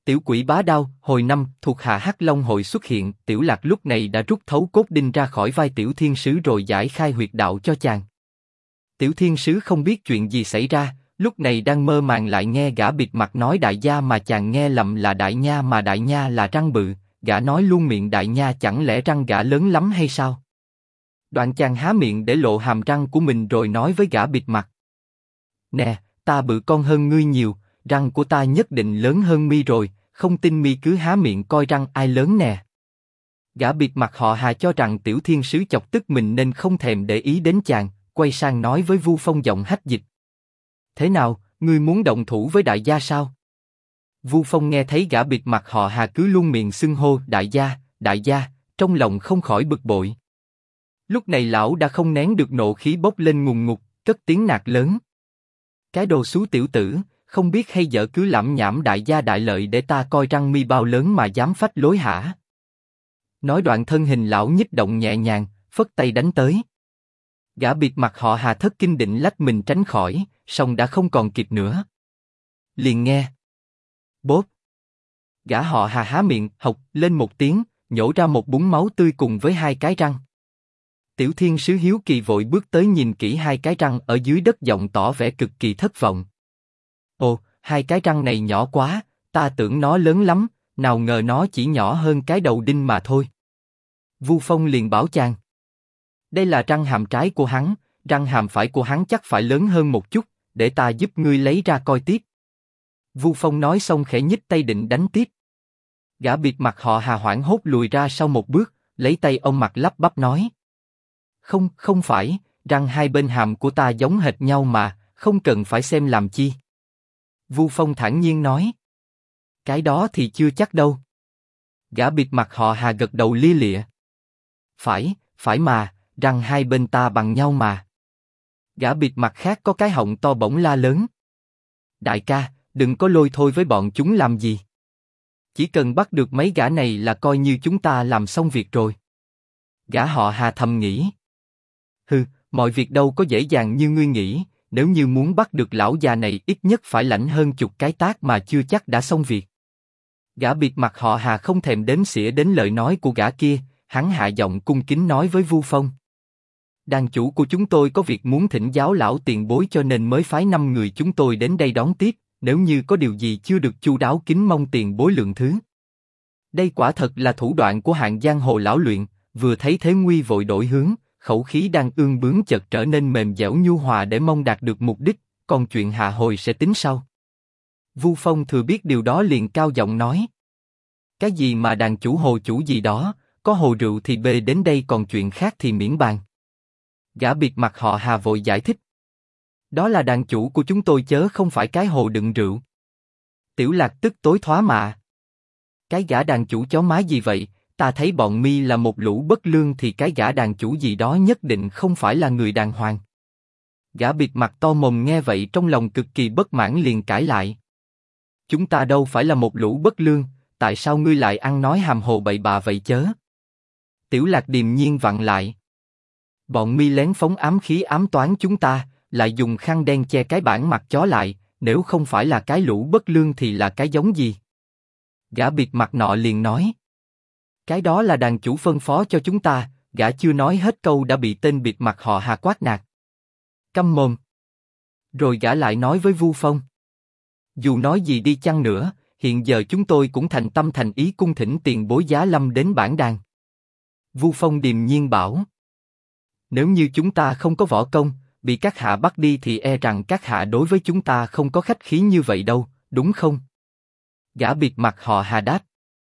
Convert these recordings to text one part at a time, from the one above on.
Tiểu quỷ bá đao, hồi năm, thuộc hạ Hắc Long hội xuất hiện, Tiểu Lạc lúc này đã rút thấu cốt đinh ra khỏi vai Tiểu Thiên Sứ rồi giải khai huyệt đạo cho chàng. Tiểu Thiên Sứ không biết chuyện gì xảy ra, lúc này đang mơ màng lại nghe gã bịt mặt nói đại gia mà chàng nghe lầm là đại nha mà đại nha là răng bự, gã nói luôn miệng đại nha chẳng lẽ răng gã lớn lắm hay sao? Đoạn chàng há miệng để lộ hàm răng của mình rồi nói với gã bịt mặt. Nè, ta bự con hơn ngươi nhiều, răng của ta nhất định lớn hơn mi rồi, không tin mi cứ há miệng coi răng ai lớn nè. Gã bịt mặt họ Hà cho rằng Tiểu Thiên Sứ chọc tức mình nên không thèm để ý đến chàng, quay sang nói với Vu Phong giọng hách dịch. Thế nào, ngươi muốn động thủ với đại gia sao? Vu Phong nghe thấy gã bịt mặt họ Hà cứ luôn miệng xưng hô đại gia, trong lòng không khỏi bực bội. Lúc này lão đã không nén được nộ khí bốc lên ngùn ngụt, cất tiếng nạt lớn. Cái đồ xú tiểu tử, không biết hay dở cứ lẩm nhẩm đại gia đại lợi để ta coi răng mi bao lớn mà dám phách lối hả? Nói đoạn thân hình lão nhích động nhẹ nhàng, phất tay đánh tới. Gã bịt mặt họ Hà thất kinh định lách mình tránh khỏi, song đã không còn kịp nữa. Liền nghe. Bốp. Gã họ Hà há miệng, hộc lên một tiếng, nhổ ra một búng máu tươi cùng với hai cái răng. Tiểu Thiên Sứ hiếu kỳ vội bước tới nhìn kỹ hai cái răng ở dưới đất giọng tỏ vẻ cực kỳ thất vọng. Ồ, hai cái răng này nhỏ quá, ta tưởng nó lớn lắm, nào ngờ nó chỉ nhỏ hơn cái đầu đinh mà thôi. Vu Phong liền bảo chàng. Đây là răng hàm trái của hắn, răng hàm phải của hắn chắc phải lớn hơn một chút, để ta giúp ngươi lấy ra coi tiếp. Vu Phong nói xong khẽ nhích tay định đánh tiếp. Gã bịt mặt họ Hà hoảng hốt lùi ra sau một bước, lấy tay ông mặt lắp bắp nói. Không phải, răng hai bên hàm của ta giống hệt nhau mà, không cần phải xem làm chi. Vu Phong thản nhiên nói. Cái đó thì chưa chắc đâu. Gã bịt mặt họ Hà gật đầu lia lịa. Phải mà, răng hai bên ta bằng nhau mà. Gã bịt mặt khác có cái họng to bỗng la lớn. Đại ca, đừng có lôi thôi với bọn chúng làm gì. Chỉ cần bắt được mấy gã này là coi như chúng ta làm xong việc rồi. Gã họ Hà thầm nghĩ. Hừ, mọi việc đâu có dễ dàng như ngươi nghĩ, nếu như muốn bắt được lão già này ít nhất phải lãnh hơn chục cái tát mà chưa chắc đã xong việc. Gã bịt mặt họ Hà không thèm đếm xỉa đến lời nói của gã kia, hắn hạ giọng cung kính nói với Vu Phong. Đàn chủ của chúng tôi có việc muốn thỉnh giáo lão tiền bối cho nên mới phái 5 người chúng tôi đến đây đón tiếp, nếu như có điều gì chưa được chu đáo kính mong tiền bối lượng thứ. Đây quả thật là thủ đoạn của hạng giang hồ lão luyện, vừa thấy thế nguy vội đổi hướng, khẩu khí đang ương bướng chợt trở nên mềm dẻo nhu hòa để mong đạt được mục đích, còn chuyện hạ hồi sẽ tính sau. Vu Phong thừa biết điều đó liền cao giọng nói. Cái gì mà đàn chủ hồ chủ gì đó, có hồ rượu thì bê đến đây còn chuyện khác thì miễn bàn. Gã bịt mặt họ Hà vội giải thích. Đó là đàn chủ của chúng tôi chớ không phải cái hồ đựng rượu. Tiểu Lạc tức tối thoá mạ. Cái gã đàn chủ chó má gì vậy, ta thấy bọn mi là một lũ bất lương thì cái gã đàn chủ gì đó nhất định không phải là người đàng hoàng. Gã bịt mặt to mồm nghe vậy trong lòng cực kỳ bất mãn liền cãi lại. Chúng ta đâu phải là một lũ bất lương, tại sao ngươi lại ăn nói hàm hồ bậy bạ vậy chớ? Tiểu Lạc điềm nhiên vặn lại. Bọn mi lén phóng ám khí ám toán chúng ta, lại dùng khăn đen che cái bản mặt chó lại, nếu không phải là cái lũ bất lương thì là cái giống gì? Gã bịt mặt nọ liền nói. Cái đó là đàn chủ phân phó cho chúng ta, gã chưa nói hết câu đã bị tên bịt mặt họ Hà quát nạt. Câm mồm. Rồi gã lại nói với Vu Phong. Dù nói gì đi chăng nữa, hiện giờ chúng tôi cũng thành tâm thành ý cung thỉnh tiền bối giá lâm đến bản đàn. Vu Phong điềm nhiên bảo. Nếu như chúng ta không có võ công, bị các hạ bắt đi thì e rằng các hạ đối với chúng ta không có khách khí như vậy đâu, đúng không? Gã bịt mặt họ Hà đáp.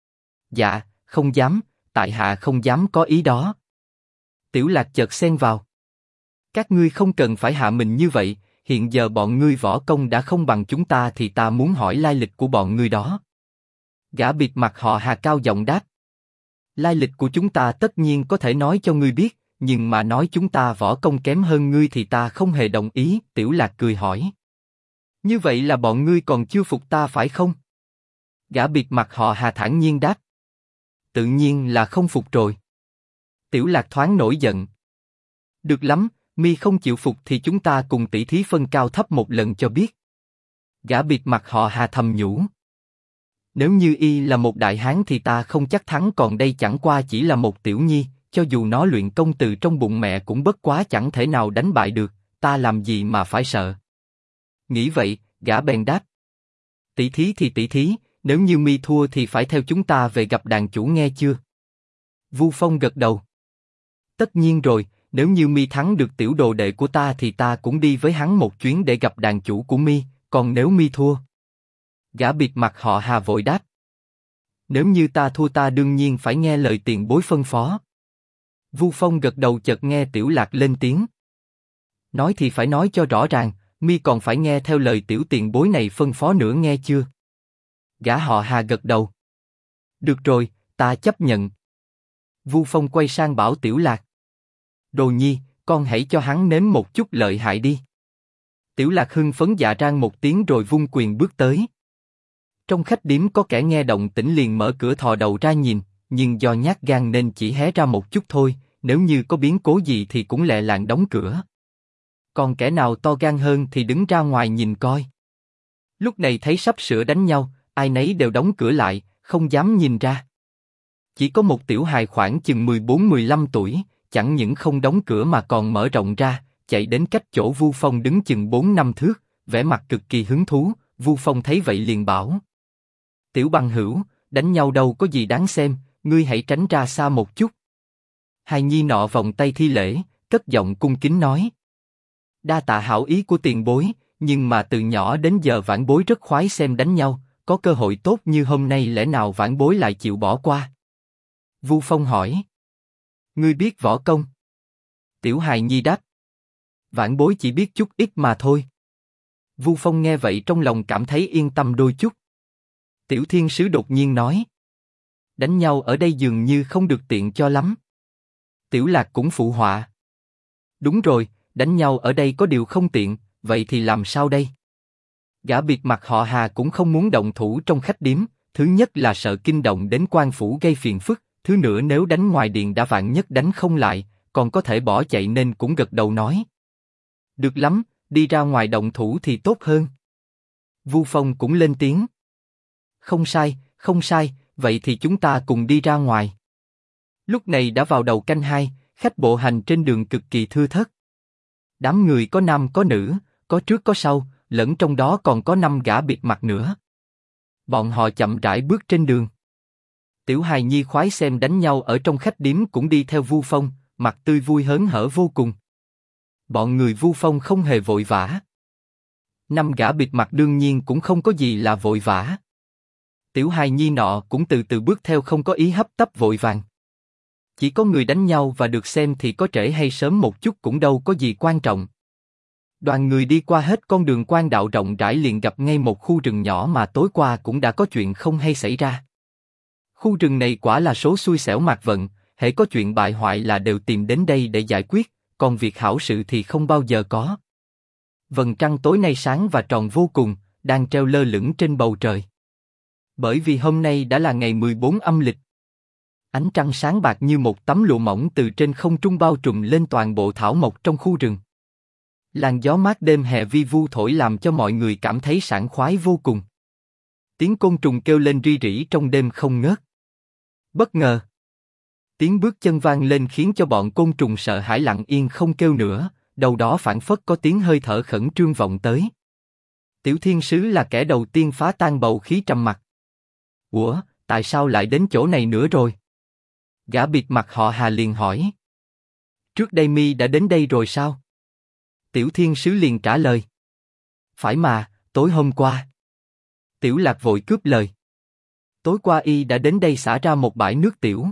Dạ, không dám, tại hạ không dám có ý đó. Tiểu Lạc chợt xen vào. Các ngươi không cần phải hạ mình như vậy, hiện giờ bọn ngươi võ công đã không bằng chúng ta thì ta muốn hỏi lai lịch của bọn ngươi đó. Gã bịt mặt họ Hà cao giọng đáp. Lai lịch của chúng ta tất nhiên có thể nói cho ngươi biết, nhưng mà nói chúng ta võ công kém hơn ngươi thì ta không hề đồng ý. Tiểu Lạc cười hỏi. Như vậy là bọn ngươi còn chưa phục ta phải không? Gã bịt mặt họ Hà thản nhiên đáp. Tự nhiên là không phục rồi. Tiểu Lạc thoáng nổi giận. Được lắm, mi không chịu phục thì chúng ta cùng tỷ thí phân cao thấp một lần cho biết. Gã bịt mặt họ Hà thầm nhủ. Nếu như y là một đại hán thì ta không chắc thắng, còn đây chẳng qua chỉ là một tiểu nhi, cho dù nó luyện công từ trong bụng mẹ cũng bất quá chẳng thể nào đánh bại được, ta làm gì mà phải sợ. Nghĩ vậy, gã bèn đáp. Tỷ thí thì tỷ thí, nếu như mi thua thì phải theo chúng ta về gặp đàn chủ nghe chưa? Vu Phong gật đầu. Tất nhiên rồi, nếu như mi thắng được tiểu đồ đệ của ta thì ta cũng đi với hắn một chuyến để gặp đàn chủ của mi, còn nếu mi thua? Gã bịt mặt họ Hà vội đáp. Nếu như ta thua ta đương nhiên phải nghe lời tiền bối phân phó. Vu Phong gật đầu, chợt nghe Tiểu Lạc lên tiếng. Nói thì phải nói cho rõ ràng, mi còn phải nghe theo lời tiểu tiền bối này phân phó nữa nghe chưa? Gã họ Hà gật đầu. Được rồi, ta chấp nhận. Vu Phong quay sang bảo Tiểu Lạc. Đồ nhi, con hãy cho hắn nếm một chút lợi hại đi. Tiểu Lạc hưng phấn dạ rang một tiếng rồi vung quyền bước tới. Trong khách điếm có kẻ nghe động tĩnh liền mở cửa thò đầu ra nhìn, nhưng do nhát gan nên chỉ hé ra một chút thôi, nếu như có biến cố gì thì cũng lẹ làng đóng cửa. Còn kẻ nào to gan hơn thì đứng ra ngoài nhìn coi. Lúc này thấy sắp sửa đánh nhau, ai nấy đều đóng cửa lại, không dám nhìn ra. Chỉ có một tiểu hài khoảng chừng 14-15 tuổi, chẳng những không đóng cửa mà còn mở rộng ra, chạy đến cách chỗ Vu Phong đứng chừng 4-5 thước, vẻ mặt cực kỳ hứng thú. Vu Phong thấy vậy liền bảo: Tiểu bằng hữu, đánh nhau đâu có gì đáng xem, ngươi hãy tránh ra xa một chút. Hài nhi nọ vòng tay thi lễ, cất giọng cung kính nói: Đa tạ hảo ý của tiền bối, nhưng mà từ nhỏ đến giờ vãn bối rất khoái xem đánh nhau, có cơ hội tốt như hôm nay lẽ nào vãn bối lại chịu bỏ qua? Vu Phong hỏi: Ngươi biết võ công? Tiểu hài nhi đáp: Vãn bối chỉ biết chút ít mà thôi. Vu Phong nghe vậy trong lòng cảm thấy yên tâm đôi chút. Tiểu thiên sứ đột nhiên nói: Đánh nhau ở đây dường như không được tiện cho lắm. Tiểu Lạc cũng phụ họa: Đúng rồi, đánh nhau ở đây có điều không tiện, vậy thì làm sao đây? Gã bịt mặt họ Hà cũng không muốn động thủ trong khách điếm, thứ nhất là sợ kinh động đến quan phủ gây phiền phức, thứ nữa nếu đánh ngoài điện đã vạn nhất đánh không lại, còn có thể bỏ chạy nên cũng gật đầu nói: Được lắm, đi ra ngoài động thủ thì tốt hơn. Vu Phong cũng lên tiếng: Không sai, không sai, vậy thì chúng ta cùng đi ra ngoài. Lúc này đã vào đầu canh 2, khách bộ hành trên đường cực kỳ thưa thớt. Đám người có nam có nữ, có trước có sau, lẫn trong đó còn có 5 gã bịt mặt nữa. Bọn họ chậm rãi bước trên đường. Tiểu hài nhi khoái xem đánh nhau ở trong khách điếm cũng đi theo Vu Phong, mặt tươi vui hớn hở vô cùng. Bọn người Vu Phong không hề vội vã. 5 gã bịt mặt đương nhiên cũng không có gì là vội vã. Tiểu hài nhi nọ cũng từ từ bước theo, không có ý hấp tấp vội vàng. Chỉ có người đánh nhau và được xem thì có trễ hay sớm một chút cũng đâu có gì quan trọng. Đoàn người đi qua hết con đường quan đạo rộng rãi liền gặp ngay một khu rừng nhỏ mà tối qua cũng đã có chuyện không hay xảy ra. Khu rừng này quả là số xui xẻo mạt vận, hễ có chuyện bại hoại là đều tìm đến đây để giải quyết, còn việc hảo sự thì không bao giờ có. Vầng trăng tối nay sáng và tròn vô cùng, đang treo lơ lửng trên bầu trời. Bởi vì hôm nay đã là ngày 14 âm lịch. Ánh trăng sáng bạc như một tấm lụa mỏng từ trên không trung bao trùm lên toàn bộ thảo mộc trong khu rừng. Làn gió mát đêm hè vi vu thổi làm cho mọi người cảm thấy sảng khoái vô cùng. Tiếng côn trùng kêu lên ri rỉ trong đêm không ngớt. Bất ngờ, tiếng bước chân vang lên khiến cho bọn côn trùng sợ hãi lặng yên không kêu nữa, đâu đó phảng phất có tiếng hơi thở khẩn trương vọng tới. Tiểu thiên sứ là kẻ đầu tiên phá tan bầu khí trầm mặc. Ủa, tại sao lại đến chỗ này nữa rồi? Gã bịt mặt họ Hà liền hỏi. Trước đây mi đã đến đây rồi sao? Tiểu thiên sứ liền trả lời. Phải mà, tối hôm qua. Tiểu Lạc vội cướp lời. Tối qua y đã đến đây xả ra một bãi nước tiểu.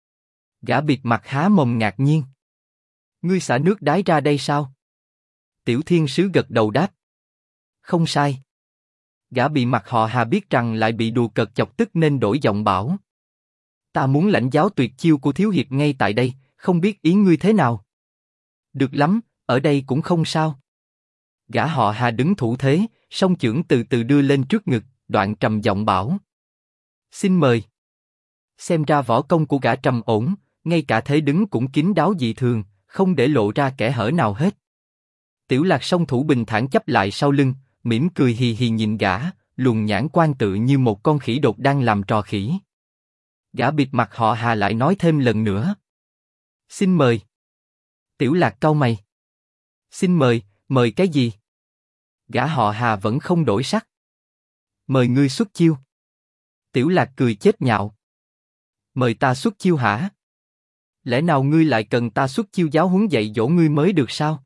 Gã bịt mặt há mồm ngạc nhiên. Ngươi xả nước đái ra đây sao? Tiểu thiên sứ gật đầu đáp. Không sai. Gã bị mặt họ Hà biết rằng lại bị đùa cợt chọc tức nên đổi giọng bảo. Ta muốn lãnh giáo tuyệt chiêu của thiếu hiệp ngay tại đây, không biết ý ngươi thế nào? Được lắm, ở đây cũng không sao. Gã họ Hà đứng thủ thế, song chưởng từ từ đưa lên trước ngực, đoạn trầm giọng bảo. Xin mời. Xem ra võ công của gã trầm ổn, ngay cả thế đứng cũng kín đáo dị thường, không để lộ ra kẽ hở nào hết. Tiểu Lạc song thủ bình thản chấp lại sau lưng, mỉm cười hì hì nhìn gã, luồng nhãn quan tự như một con khỉ đột đang làm trò khỉ. Gã bịt mặt họ Hà lại nói thêm lần nữa. Xin mời. Tiểu Lạc cau mày. Xin mời, mời cái gì? Gã họ Hà vẫn không đổi sắc. Mời ngươi xuất chiêu. Tiểu Lạc cười chết nhạo. Mời ta xuất chiêu hả? Lẽ nào ngươi lại cần ta xuất chiêu giáo huấn dạy dỗ ngươi mới được sao?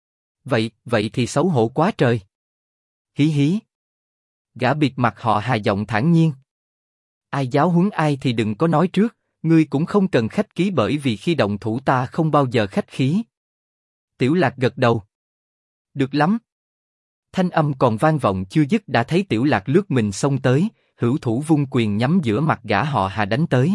Vậy thì xấu hổ quá trời. Hí hí. Gã bịt mặt họ Hà giọng thản nhiên. Ai giáo huấn ai thì đừng có nói trước, ngươi cũng không cần khách khí bởi vì khi động thủ ta không bao giờ khách khí. Tiểu Lạc gật đầu. Được lắm. Thanh âm còn vang vọng chưa dứt đã thấy Tiểu Lạc lướt mình xông tới, hữu thủ vung quyền nhắm giữa mặt gã họ Hà đánh tới.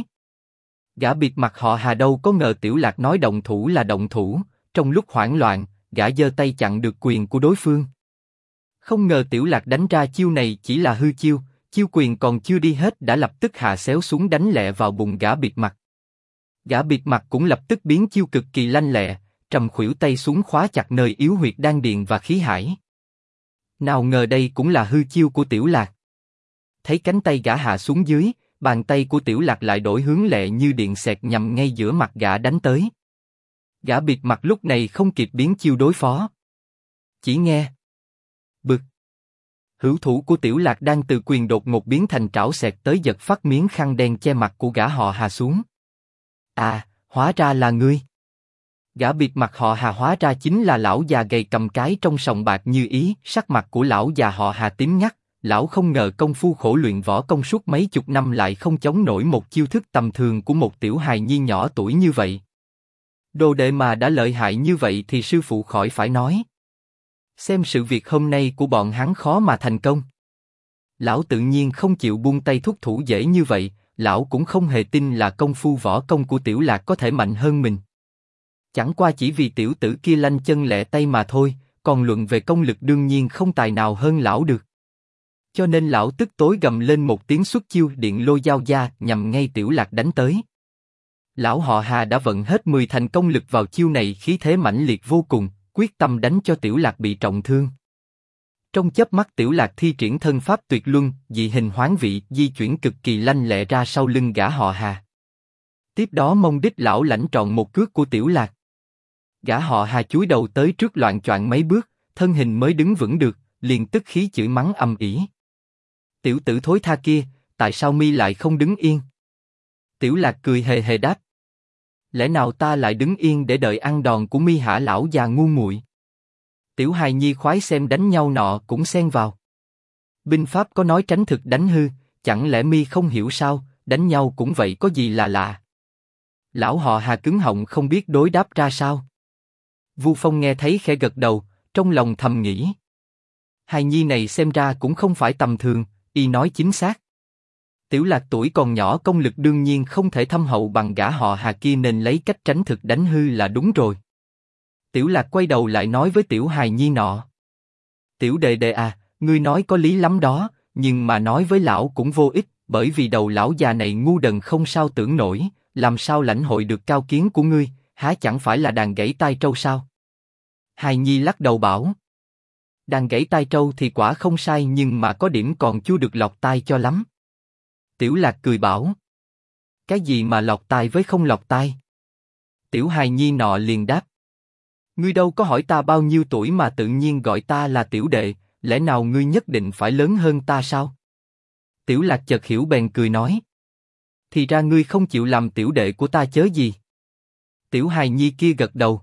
Gã bịt mặt họ Hà đâu có ngờ Tiểu Lạc nói động thủ là động thủ, trong lúc hoảng loạn, gã giơ tay chặn được quyền của đối phương. Không ngờ Tiểu Lạc đánh ra chiêu này chỉ là hư chiêu, chiêu quyền còn chưa đi hết đã lập tức hạ xéo xuống đánh lẹ vào bụng gã bịt mặt. Gã bịt mặt cũng lập tức biến chiêu cực kỳ lanh lẹ, trầm khuỷu tay xuống khóa chặt nơi yếu huyệt đan điền và khí hải. Nào ngờ đây cũng là hư chiêu của Tiểu Lạc. Thấy cánh tay gã hạ xuống dưới, bàn tay của Tiểu Lạc lại đổi hướng lẹ như điện xẹt nhằm ngay giữa mặt gã đánh tới. Gã bịt mặt lúc này không kịp biến chiêu đối phó. Chỉ nghe bực. Hữu thủ của Tiểu Lạc đang từ quyền đột ngột biến thành trảo xẹt tới giật phát miếng khăn đen che mặt của gã họ Hà xuống. À, hóa ra là ngươi. Gã bịt mặt họ Hà hóa ra chính là lão già gầy cầm cái trong sòng bạc như ý. Sắc mặt của lão già họ Hà tím ngắt. Lão không ngờ công phu khổ luyện võ công suốt mấy chục năm lại không chống nổi một chiêu thức tầm thường của một tiểu hài nhi nhỏ tuổi như vậy. Đồ đệ mà đã lợi hại như vậy thì sư phụ khỏi phải nói. Xem sự việc hôm nay của bọn hắn khó mà thành công. Lão tự nhiên không chịu buông tay thúc thủ dễ như vậy, lão cũng không hề tin là công phu võ công của Tiểu Lạc có thể mạnh hơn mình. Chẳng qua chỉ vì tiểu tử kia lanh chân lẹ tay mà thôi, còn luận về công lực đương nhiên không tài nào hơn lão được. Cho nên lão tức tối gầm lên một tiếng xuất chiêu điện lôi giao gia nhằm ngay Tiểu Lạc đánh tới. Lão họ Hà đã vận hết 10 thành công lực vào chiêu này, khí thế mãnh liệt vô cùng, quyết tâm đánh cho Tiểu Lạc bị trọng thương. Trong chớp mắt Tiểu Lạc thi triển thân pháp tuyệt luân, dị hình hoán vị, di chuyển cực kỳ lanh lẹ ra sau lưng gã họ Hà. Tiếp đó mông đích lão lãnh tròn một cước của Tiểu Lạc. Gã họ Hà chúi đầu tới trước loạng choạng mấy bước, thân hình mới đứng vững được, liền tức khí chửi mắng ầm ĩ. Tiểu tử thối tha kia, tại sao mi lại không đứng yên? Tiểu Lạc cười hề hề đáp. Lẽ nào ta lại đứng yên để đợi ăn đòn của mi hả lão già ngu muội? Tiểu hài nhi khoái xem đánh nhau nọ cũng xen vào. Binh pháp có nói tránh thực đánh hư, chẳng lẽ mi không hiểu sao? Đánh nhau cũng vậy có gì là lạ? Lão họ Hà cứng họng không biết đối đáp ra sao. Vu Phong nghe thấy khẽ gật đầu, trong lòng thầm nghĩ. Hài nhi này xem ra cũng không phải tầm thường, y nói chính xác. Tiểu Lạc tuổi còn nhỏ công lực đương nhiên không thể thâm hậu bằng gã họ Hà kia nên lấy cách tránh thực đánh hư là đúng rồi. Tiểu Lạc quay đầu lại nói với tiểu hài nhi nọ. Tiểu đệ đệ à, ngươi nói có lý lắm đó, nhưng mà nói với lão cũng vô ích, bởi vì đầu lão già này ngu đần không sao tưởng nổi, làm sao lãnh hội được cao kiến của ngươi, há chẳng phải là đàn gãy tai trâu sao? Hài nhi lắc đầu bảo. Đàn gãy tai trâu thì quả không sai nhưng mà có điểm còn chưa được lọt tai cho lắm. Tiểu Lạc cười bảo. Cái gì mà lọt tai với không lọt tai? Tiểu hài nhi nọ liền đáp. Ngươi đâu có hỏi ta bao nhiêu tuổi mà tự nhiên gọi ta là tiểu đệ, lẽ nào ngươi nhất định phải lớn hơn ta sao? Tiểu Lạc chợt hiểu bèn cười nói. Thì ra ngươi không chịu làm tiểu đệ của ta chớ gì? Tiểu hài nhi kia gật đầu.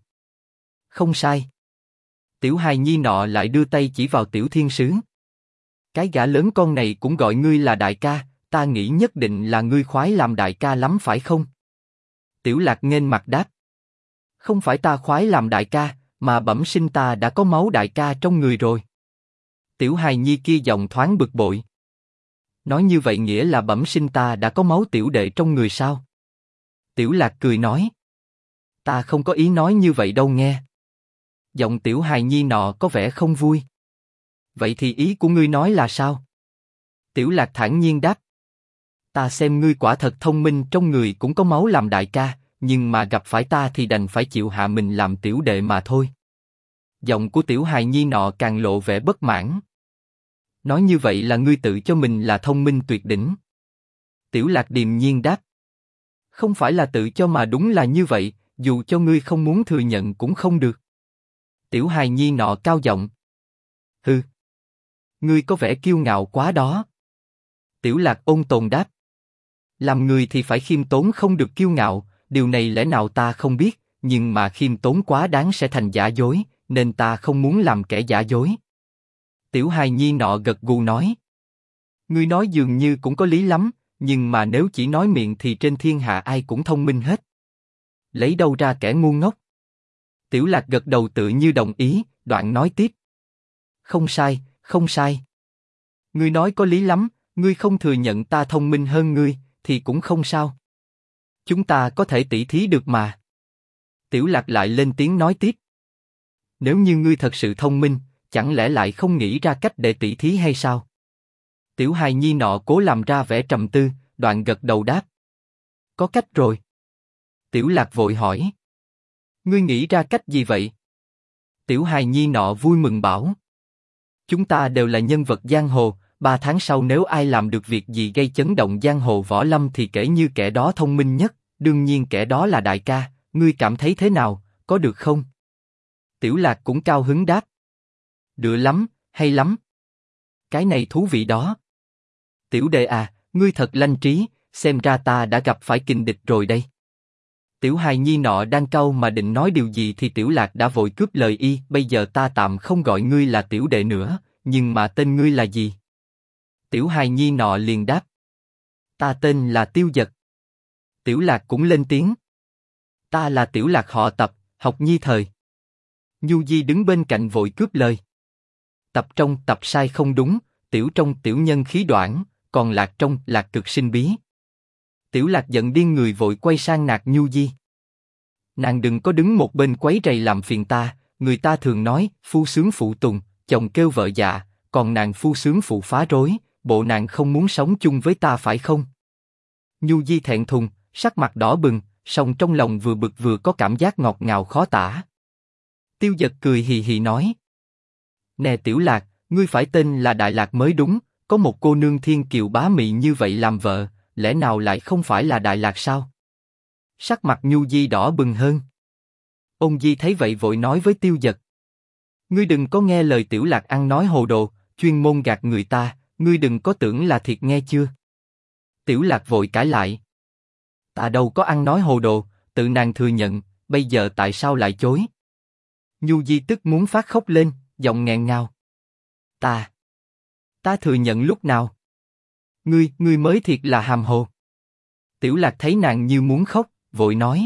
Không sai. Tiểu hài nhi nọ lại đưa tay chỉ vào Tiểu Thiên Sứ. Cái gã lớn con này cũng gọi ngươi là đại ca, ta nghĩ nhất định là ngươi khoái làm đại ca lắm phải không? Tiểu Lạc nghênh mặt đáp. Không phải ta khoái làm đại ca, mà bẩm sinh ta đã có máu đại ca trong người rồi. Tiểu hài nhi kia giọng thoáng bực bội. Nói như vậy nghĩa là bẩm sinh ta đã có máu tiểu đệ trong người sao? Tiểu Lạc cười nói. Ta không có ý nói như vậy đâu nghe. Giọng tiểu hài nhi nọ có vẻ không vui. Vậy thì ý của ngươi nói là sao? Tiểu Lạc thản nhiên đáp. Ta xem ngươi quả thật thông minh, trong người cũng có máu làm đại ca, nhưng mà gặp phải ta thì đành phải chịu hạ mình làm tiểu đệ mà thôi. Giọng của tiểu hài nhi nọ càng lộ vẻ bất mãn. Nói như vậy là ngươi tự cho mình là thông minh tuyệt đỉnh. Tiểu Lạc điềm nhiên đáp. Không phải là tự cho mà đúng là như vậy, dù cho ngươi không muốn thừa nhận cũng không được. Tiểu hài nhi nọ cao giọng. Hừ. Ngươi có vẻ kiêu ngạo quá đó. Tiểu Lạc ôn tồn đáp. Làm người thì phải khiêm tốn không được kiêu ngạo, điều này lẽ nào ta không biết, nhưng mà khiêm tốn quá đáng sẽ thành giả dối, nên ta không muốn làm kẻ giả dối. Tiểu hài nhi nọ gật gù nói. Ngươi nói dường như cũng có lý lắm, nhưng mà nếu chỉ nói miệng thì trên thiên hạ ai cũng thông minh hết. Lấy đâu ra kẻ ngu ngốc? Tiểu Lạc gật đầu tự như đồng ý, đoạn nói tiếp. Không sai, không sai. Ngươi nói có lý lắm, ngươi không thừa nhận ta thông minh hơn ngươi, thì cũng không sao. Chúng ta có thể tỉ thí được mà. Tiểu Lạc lại lên tiếng nói tiếp. Nếu như ngươi thật sự thông minh, chẳng lẽ lại không nghĩ ra cách để tỉ thí hay sao? Tiểu hài nhi nọ cố làm ra vẻ trầm tư, đoạn gật đầu đáp. Có cách rồi. Tiểu Lạc vội hỏi. Ngươi nghĩ ra cách gì vậy? Tiểu hài nhi nọ vui mừng bảo. Chúng ta đều là nhân vật giang hồ, 3 tháng sau nếu ai làm được việc gì gây chấn động giang hồ võ lâm thì kể như kẻ đó thông minh nhất, đương nhiên kẻ đó là đại ca, ngươi cảm thấy thế nào, có được không? Tiểu Lạc cũng cao hứng đáp. Được lắm, hay lắm. Cái này thú vị đó. Tiểu đệ à, ngươi thật lanh trí, xem ra ta đã gặp phải kình địch rồi đây. Tiểu hài nhi nọ đang cau mà định nói điều gì thì Tiểu Lạc đã vội cướp lời y. Bây giờ ta tạm không gọi ngươi là tiểu đệ nữa, nhưng mà tên ngươi là gì? Tiểu hài nhi nọ liền đáp. Ta tên là Tiêu Dật. Tiểu Lạc cũng lên tiếng. Ta là Tiểu Lạc họ Tập, học nhi thời. Nhu Di đứng bên cạnh vội cướp lời. Tập trong tập sai không đúng, tiểu trong tiểu nhân khí đoạn, còn Lạc trong Lạc cực sinh bí. Tiểu Lạc giận điên người vội quay sang nạt Nhu Di. Nàng đừng có đứng một bên quấy rầy làm phiền ta, người ta thường nói phu sướng phụ tùng, chồng kêu vợ dạ, còn nàng phu sướng phụ phá rối, bộ nàng không muốn sống chung với ta phải không? Nhu Di thẹn thùng, sắc mặt đỏ bừng, song trong lòng vừa bực vừa có cảm giác ngọt ngào khó tả. Tiêu Dật cười hì hì nói. Nè Tiểu Lạc, ngươi phải tên là Đại Lạc mới đúng, có một cô nương thiên kiều bá mị như vậy làm vợ, lẽ nào lại không phải là Đại Lạc sao? Sắc mặt Nhu Di đỏ bừng hơn. Ôn Di thấy vậy vội nói với Tiêu Dật. Ngươi đừng có nghe lời Tiểu Lạc ăn nói hồ đồ, chuyên môn gạt người ta, ngươi đừng có tưởng là thiệt nghe chưa? Tiểu Lạc vội cãi lại. Ta đâu có ăn nói hồ đồ, tự nàng thừa nhận, bây giờ tại sao lại chối? Nhu Di tức muốn phát khóc lên, giọng nghẹn ngào. Ta thừa nhận lúc nào? Ngươi mới thiệt là hàm hồ. Tiểu Lạc thấy nàng như muốn khóc, vội nói.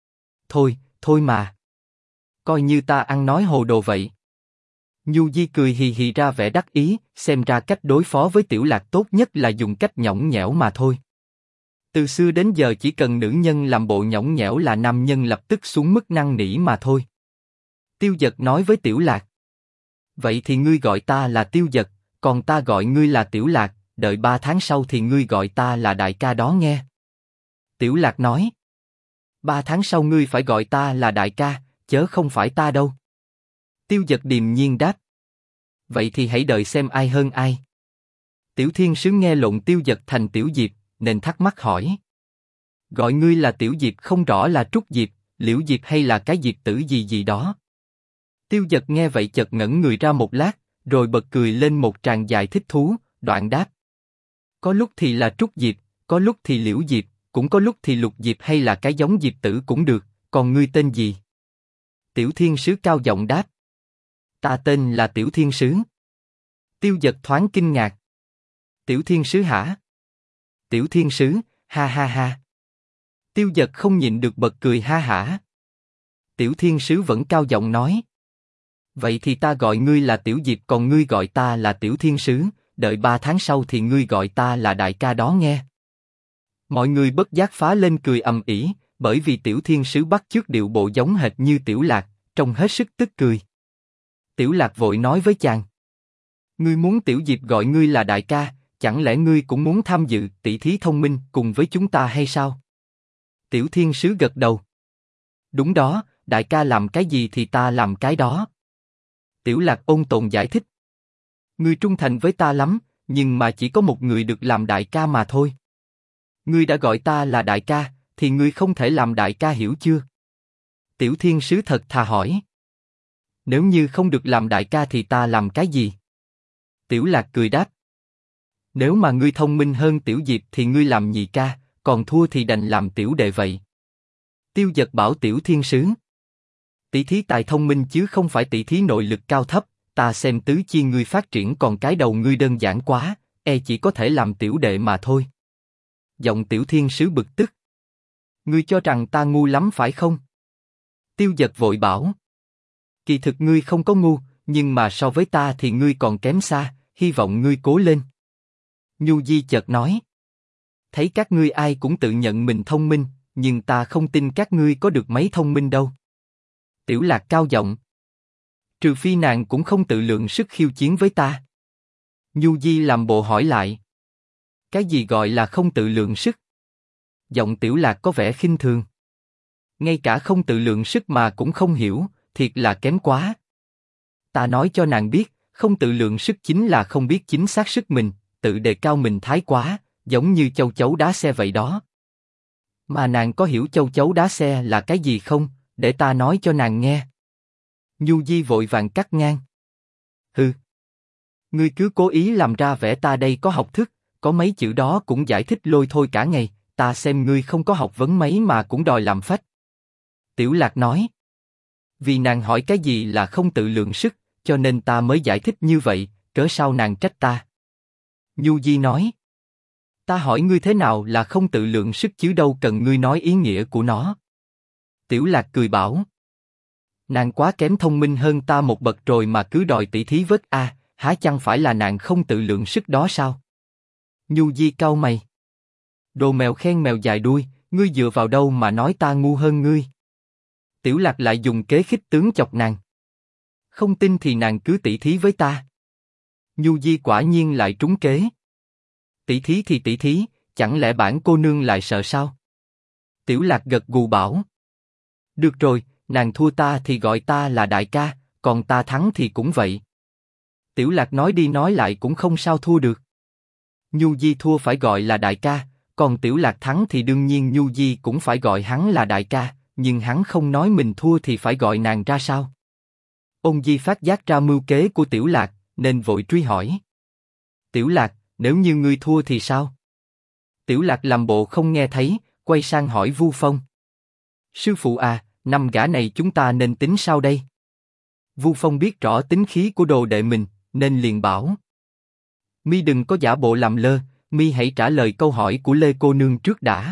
Thôi mà. Coi như ta ăn nói hồ đồ vậy. Nhu Di cười hì hì ra vẻ đắc ý, xem ra cách đối phó với Tiểu Lạc tốt nhất là dùng cách nhõng nhẽo mà thôi. Từ xưa đến giờ chỉ cần nữ nhân làm bộ nhõng nhẽo là nam nhân lập tức xuống mức năn nỉ mà thôi. Tiêu Dật nói với Tiểu Lạc. Vậy thì ngươi gọi ta là Tiêu Dật, còn ta gọi ngươi là Tiểu Lạc, đợi 3 tháng sau thì ngươi gọi ta là đại ca đó nghe. Tiểu Lạc nói. 3 tháng sau ngươi phải gọi ta là đại ca, chớ không phải ta đâu. Tiêu Dật điềm nhiên đáp. Vậy thì hãy đợi xem ai hơn ai. Tiểu Thiên Sứ nghe lộn Tiêu Dật thành Tiểu Diệp, nên thắc mắc hỏi. Gọi ngươi là Tiểu Diệp không rõ là Trúc Diệp, Liễu Diệp hay là cái Diệp tử gì đó. Tiêu Dật nghe vậy chợt ngẩn người ra một lát, rồi bật cười lên một tràng dài thích thú, đoạn đáp. Có lúc thì là Trúc Diệp, có lúc thì Liễu Diệp, cũng có lúc thì Lục Diệp hay là cái giống Diệp tử cũng được, còn ngươi tên gì? Tiểu Thiên Sứ cao giọng đáp. Ta tên là Tiểu Thiên Sứ. Tiêu Dật thoáng kinh ngạc. Tiểu Thiên Sứ hả? Tiểu Thiên Sứ, ha ha ha. Tiêu Dật không nhịn được bật cười ha hả. Tiểu Thiên Sứ vẫn cao giọng nói. Vậy thì ta gọi ngươi là Tiểu Diệp còn ngươi gọi ta là Tiểu Thiên Sứ, đợi 3 tháng sau thì ngươi gọi ta là đại ca đó nghe. Mọi người bất giác phá lên cười ầm ĩ, bởi vì Tiểu Thiên Sứ bắt chước điệu bộ giống hệt như Tiểu Lạc, trông hết sức tức cười. Tiểu Lạc vội nói với chàng. Ngươi muốn Tiểu Diệp gọi ngươi là đại ca, chẳng lẽ ngươi cũng muốn tham dự tỷ thí thông minh cùng với chúng ta hay sao? Tiểu Thiên Sứ gật đầu. Đúng đó, đại ca làm cái gì thì ta làm cái đó. Tiểu Lạc ôn tồn giải thích. Ngươi trung thành với ta lắm, nhưng mà chỉ có một người được làm đại ca mà thôi. Ngươi đã gọi ta là đại ca, thì ngươi không thể làm đại ca, hiểu chưa? Tiểu thiên sứ thật thà hỏi. Nếu như không được làm đại ca thì ta làm cái gì? Tiểu Lạc cười đáp. Nếu mà ngươi thông minh hơn Tiểu Diệp thì ngươi làm nhị ca, còn thua thì đành làm tiểu đệ vậy. Tiêu Dật bảo Tiểu thiên sứ. Tỷ thí tài thông minh chứ không phải tỷ thí nội lực cao thấp, ta xem tứ chi ngươi phát triển còn cái đầu ngươi đơn giản quá, chỉ có thể làm tiểu đệ mà thôi. Giọng Tiểu thiên sứ bực tức. Ngươi cho rằng ta ngu lắm phải không? Tiêu Dật vội bảo. Kỳ thực ngươi không có ngu, nhưng mà so với ta thì ngươi còn kém xa, hy vọng ngươi cố lên. Nhu Di chợt nói. Thấy các ngươi ai cũng tự nhận mình thông minh, nhưng ta không tin các ngươi có được mấy thông minh đâu. Tiểu Lạc cao giọng. Trừ phi nàng cũng không tự lượng sức khiêu chiến với ta. Nhu Di làm bộ hỏi lại. Cái gì gọi là không tự lượng sức? Giọng Tiểu Lạc có vẻ khinh thường. Ngay cả không tự lượng sức mà cũng không hiểu, thiệt là kém quá. Ta nói cho nàng biết, không tự lượng sức chính là không biết chính xác sức mình, tự đề cao mình thái quá, giống như châu chấu đá xe vậy đó. Mà nàng có hiểu châu chấu đá xe là cái gì không? Để ta nói cho nàng nghe. Nhu Di vội vàng cắt ngang. Hừ. Ngươi cứ cố ý làm ra vẻ ta đây có học thức, có mấy chữ đó cũng giải thích lôi thôi cả ngày, ta xem ngươi không có học vấn mấy mà cũng đòi làm phách. Tiểu Lạc nói. Vì nàng hỏi cái gì là không tự lượng sức, cho nên ta mới giải thích như vậy, cớ sao nàng trách ta? Nhu Di nói. Ta hỏi ngươi thế nào là không tự lượng sức chứ đâu cần ngươi nói ý nghĩa của nó. Tiểu Lạc cười bảo. Nàng quá kém thông minh hơn ta một bậc rồi mà cứ đòi tỷ thí với a, há chẳng phải là nàng không tự lượng sức đó sao? Nhu Di cau mày. Đồ mèo khen mèo dài đuôi, ngươi dựa vào đâu mà nói ta ngu hơn ngươi? Tiểu Lạc lại dùng kế khích tướng chọc nàng. Không tin thì nàng cứ tỷ thí với ta. Nhu Di quả nhiên lại trúng kế. Tỷ thí thì tỷ thí, chẳng lẽ bản cô nương lại sợ sao? Tiểu Lạc gật gù bảo. Được rồi, nàng thua ta thì gọi ta là đại ca, còn ta thắng thì cũng vậy. Tiểu Lạc nói đi nói lại cũng không sao thua được. Nhu Di thua phải gọi là đại ca, còn Tiểu Lạc thắng thì đương nhiên Nhu Di cũng phải gọi hắn là đại ca, nhưng hắn không nói mình thua thì phải gọi nàng ra sao? Ôn Di phát giác ra mưu kế của Tiểu Lạc, nên vội truy hỏi. Tiểu Lạc, nếu như ngươi thua thì sao? Tiểu Lạc làm bộ không nghe thấy, quay sang hỏi Vu Phong. Sư phụ à, năm gã này chúng ta nên tính sao đây? Vu Phong biết rõ tính khí của đồ đệ mình, nên liền bảo. Mi đừng có giả bộ làm lơ, Mi hãy trả lời câu hỏi của Lê cô nương trước đã.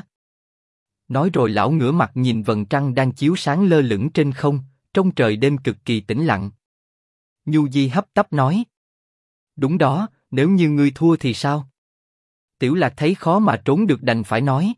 Nói rồi lão ngửa mặt nhìn vầng trăng đang chiếu sáng lơ lửng trên không, trong trời đêm cực kỳ tĩnh lặng. Nhu Di hấp tấp nói. Đúng đó, nếu như ngươi thua thì sao? Tiểu Lạc thấy khó mà trốn được đành phải nói.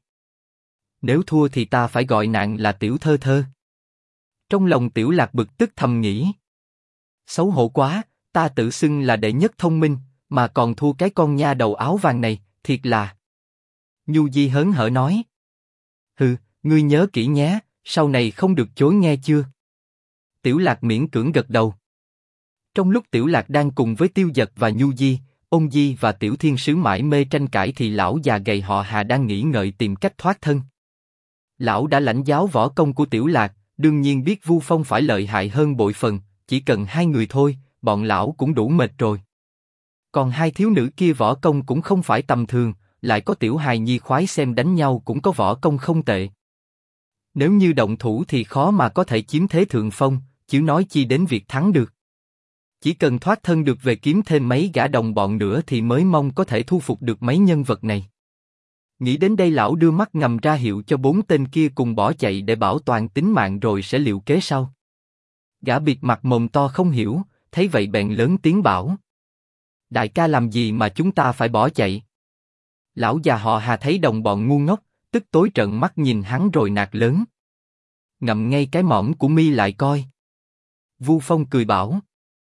Nếu thua thì ta phải gọi nàng là Tiểu Thơ Thơ. Trong lòng Tiểu Lạc bực tức thầm nghĩ. Xấu hổ quá, ta tự xưng là đệ nhất thông minh, mà còn thua cái con nha đầu áo vàng này, thiệt là. Nhu Di hớn hở nói. Hừ, ngươi nhớ kỹ nhé, sau này không được chối nghe chưa? Tiểu Lạc miễn cưỡng gật đầu. Trong lúc Tiểu Lạc đang cùng với Tiêu Dật và Nhu Di, Ôn Di và Tiểu Thiên Sứ mải mê tranh cãi thì lão già gầy họ Hà đang nghĩ ngợi tìm cách thoát thân. Lão đã lãnh giáo võ công của Tiểu Lạc, đương nhiên biết Vu Phong phải lợi hại hơn bội phần, chỉ cần hai người thôi, bọn lão cũng đủ mệt rồi. Còn hai thiếu nữ kia võ công cũng không phải tầm thường, lại có tiểu hài nhi khoái xem đánh nhau cũng có võ công không tệ. Nếu như động thủ thì khó mà có thể chiếm thế thượng phong, chứ nói chi đến việc thắng được. Chỉ cần thoát thân được về kiếm thêm mấy gã đồng bọn nữa thì mới mong có thể thu phục được mấy nhân vật này. Nghĩ đến đây lão đưa mắt ngầm ra hiệu cho bốn tên kia cùng bỏ chạy để bảo toàn tính mạng rồi sẽ liệu kế sau. Gã bịt mặt mồm to không hiểu, thấy vậy bèn lớn tiếng bảo. Đại ca làm gì mà chúng ta phải bỏ chạy? Lão già họ Hà thấy đồng bọn ngu ngốc, tức tối trợn mắt nhìn hắn rồi nạt lớn. Ngậm ngay cái mõm của mi lại coi. Vu Phong cười bảo.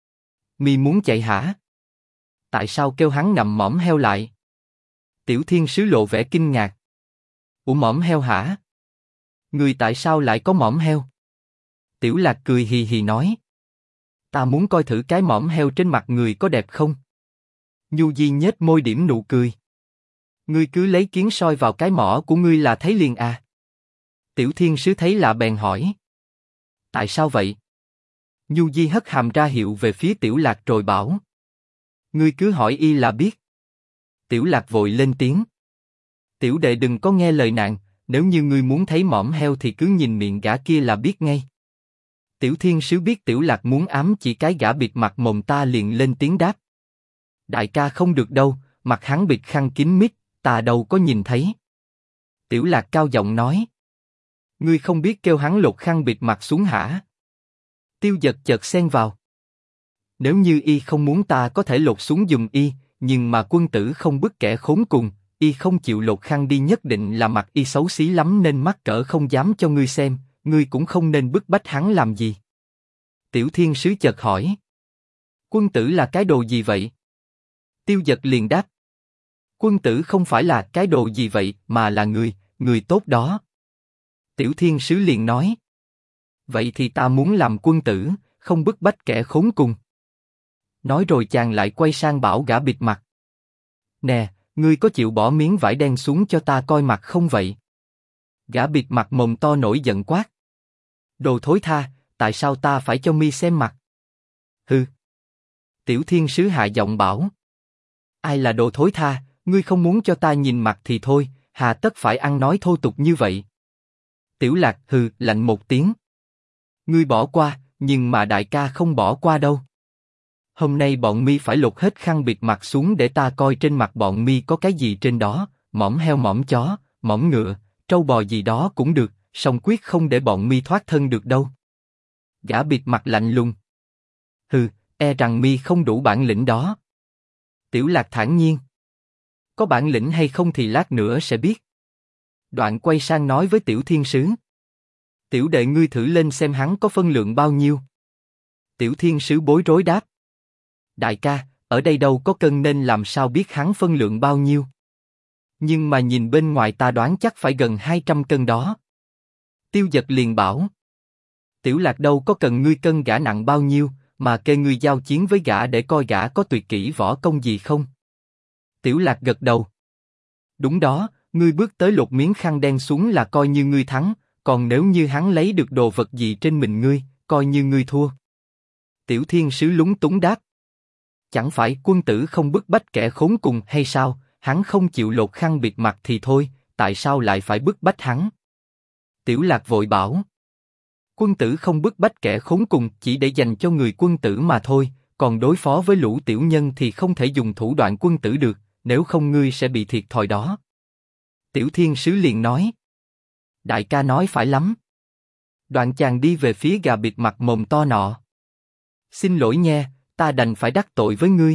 Mi muốn chạy hả? Tại sao kêu hắn ngậm mõm heo lại? Tiểu Thiên Sứ lộ vẻ kinh ngạc. Ủa mõm heo hả? Người tại sao lại có mõm heo? Tiểu Lạc cười hì hì nói. Ta muốn coi thử cái mõm heo trên mặt người có đẹp không? Nhu Di nhếch môi điểm nụ cười. Ngươi cứ lấy kiến soi vào cái mỏ của ngươi là thấy liền à? Tiểu Thiên Sứ thấy lạ bèn hỏi. Tại sao vậy? Nhu Di hất hàm ra hiệu về phía Tiểu Lạc rồi bảo. Ngươi cứ hỏi y là biết. Tiểu Lạc vội lên tiếng. Tiểu đệ đừng có nghe lời nàng, nếu như ngươi muốn thấy mõm heo thì cứ nhìn miệng gã kia là biết ngay. Tiểu Thiên Sứ biết Tiểu Lạc muốn ám chỉ cái gã bịt mặt mồm ta liền lên tiếng đáp. Đại ca không được đâu, mặt hắn bịt khăn kín mít, ta đâu có nhìn thấy. Tiểu Lạc cao giọng nói. Ngươi không biết kêu hắn lột khăn bịt mặt xuống hả? Tiêu Dật chợt xen vào. Nếu như y không muốn ta có thể lột xuống giùm y, nhưng mà quân tử không bức kẻ khốn cùng, y không chịu lột khăn đi nhất định là mặt y xấu xí lắm nên mắc cỡ không dám cho ngươi xem, ngươi cũng không nên bức bách hắn làm gì. Tiểu Thiên Sứ chợt hỏi. Quân tử là cái đồ gì vậy? Tiêu Dật liền đáp. Quân tử không phải là cái đồ gì vậy mà là người tốt đó. Tiểu Thiên Sứ liền nói. Vậy thì ta muốn làm quân tử, không bức bách kẻ khốn cùng. Nói rồi chàng lại quay sang bảo gã bịt mặt. Nè, ngươi có chịu bỏ miếng vải đen xuống cho ta coi mặt không vậy? Gã bịt mặt mồm to nổi giận quát. Đồ thối tha, tại sao ta phải cho mi xem mặt? Hừ. Tiểu Thiên Sứ hạ giọng bảo. Ai là đồ thối tha, ngươi không muốn cho ta nhìn mặt thì thôi, hà tất phải ăn nói thô tục như vậy? Tiểu Lạc hừ lạnh một tiếng. Ngươi bỏ qua, nhưng mà đại ca không bỏ qua đâu. Hôm nay bọn mi phải lột hết khăn bịt mặt xuống để ta coi trên mặt bọn mi có cái gì trên đó, mõm heo mõm chó, mõm ngựa, trâu bò gì đó cũng được, song quyết không để bọn mi thoát thân được đâu. Gã bịt mặt lạnh lùng. Hừ, e rằng mi không đủ bản lĩnh đó. Tiểu Lạc thản nhiên. Có bản lĩnh hay không thì lát nữa sẽ biết. Đoạn quay sang nói với Tiểu Thiên Sứ. Tiểu đệ ngươi thử lên xem hắn có phân lượng bao nhiêu. Tiểu Thiên Sứ bối rối đáp. Đại ca, ở đây đâu có cân nên làm sao biết hắn phân lượng bao nhiêu. Nhưng mà nhìn bên ngoài ta đoán chắc phải gần 200 cân đó. Tiêu Dật liền bảo. Tiểu Lạc đâu có cần ngươi cân gã nặng bao nhiêu, mà kêu ngươi giao chiến với gã để coi gã có tuyệt kỹ võ công gì không. Tiểu Lạc gật đầu. Đúng đó, ngươi bước tới lột miếng khăn đen xuống là coi như ngươi thắng, còn nếu như hắn lấy được đồ vật gì trên mình ngươi, coi như ngươi thua. Tiểu Thiên Sứ lúng túng đáp. Chẳng phải quân tử không bức bách kẻ khốn cùng hay sao? Hắn không chịu lột khăn bịt mặt thì thôi, tại sao lại phải bức bách hắn? Tiểu Lạc vội bảo. Quân tử không bức bách kẻ khốn cùng chỉ để dành cho người quân tử mà thôi, còn đối phó với lũ tiểu nhân thì không thể dùng thủ đoạn quân tử được, nếu không ngươi sẽ bị thiệt thòi đó. Tiểu Thiên Sứ liền nói. Đại ca nói phải lắm. Đoạn chàng đi về phía gà bịt mặt mồm to nọ. Xin lỗi nha, ta đành phải đắc tội với ngươi.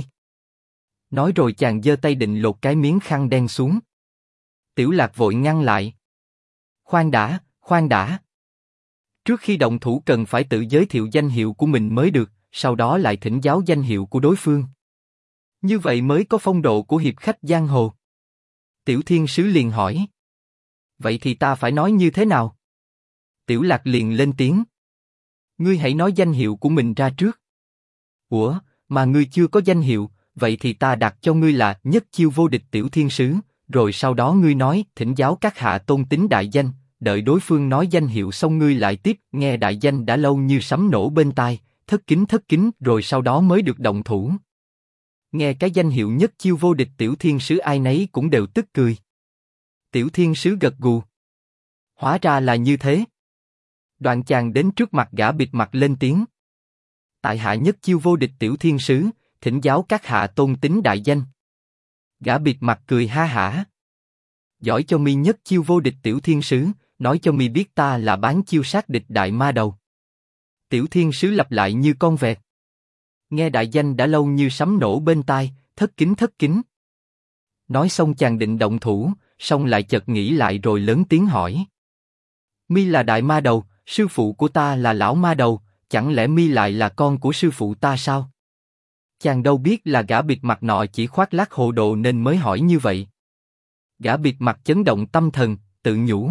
Nói rồi chàng giơ tay định lột cái miếng khăn đen xuống. Tiểu Lạc vội ngăn lại. Khoan đã, khoan đã. Trước khi động thủ cần phải tự giới thiệu danh hiệu của mình mới được, sau đó lại thỉnh giáo danh hiệu của đối phương. Như vậy mới có phong độ của hiệp khách giang hồ. Tiểu Thiên Sứ liền hỏi. Vậy thì ta phải nói như thế nào? Tiểu Lạc liền lên tiếng. Ngươi hãy nói danh hiệu của mình ra trước. Ủa, mà ngươi chưa có danh hiệu, vậy thì ta đặt cho ngươi là Nhất Chiêu Vô Địch Tiểu Thiên Sứ, rồi sau đó ngươi nói thỉnh giáo các hạ tôn tính đại danh, đợi đối phương nói danh hiệu xong ngươi lại tiếp nghe đại danh đã lâu như sấm nổ bên tai, thất kính rồi sau đó mới được động thủ. Nghe cái danh hiệu Nhất Chiêu Vô Địch Tiểu Thiên Sứ ai nấy cũng đều tức cười. Tiểu Thiên Sứ gật gù. Hóa ra là như thế. Đoạn chàng đến trước mặt gã bịt mặt lên tiếng. Tại hạ Nhất Chiêu Vô Địch Tiểu Thiên Sứ, thỉnh giáo các hạ tôn tính đại danh. Gã bịt mặt cười ha hả. Giỏi cho mi Nhất Chiêu Vô Địch Tiểu Thiên Sứ, nói cho mi biết ta là bán chiêu sát địch đại ma đầu. Tiểu Thiên Sứ lặp lại như con vẹt. Nghe đại danh đã lâu như sấm nổ bên tai, thất kính. Nói xong chàng định động thủ, xong lại chợt nghĩ lại rồi lớn tiếng hỏi. Mi là đại ma đầu, sư phụ của ta là lão ma đầu, chẳng lẽ mi lại là con của sư phụ ta sao? Chàng đâu biết là gã bịt mặt nọ chỉ khoác lác hồ đồ nên mới hỏi như vậy. Gã bịt mặt chấn động tâm thần, tự nhủ.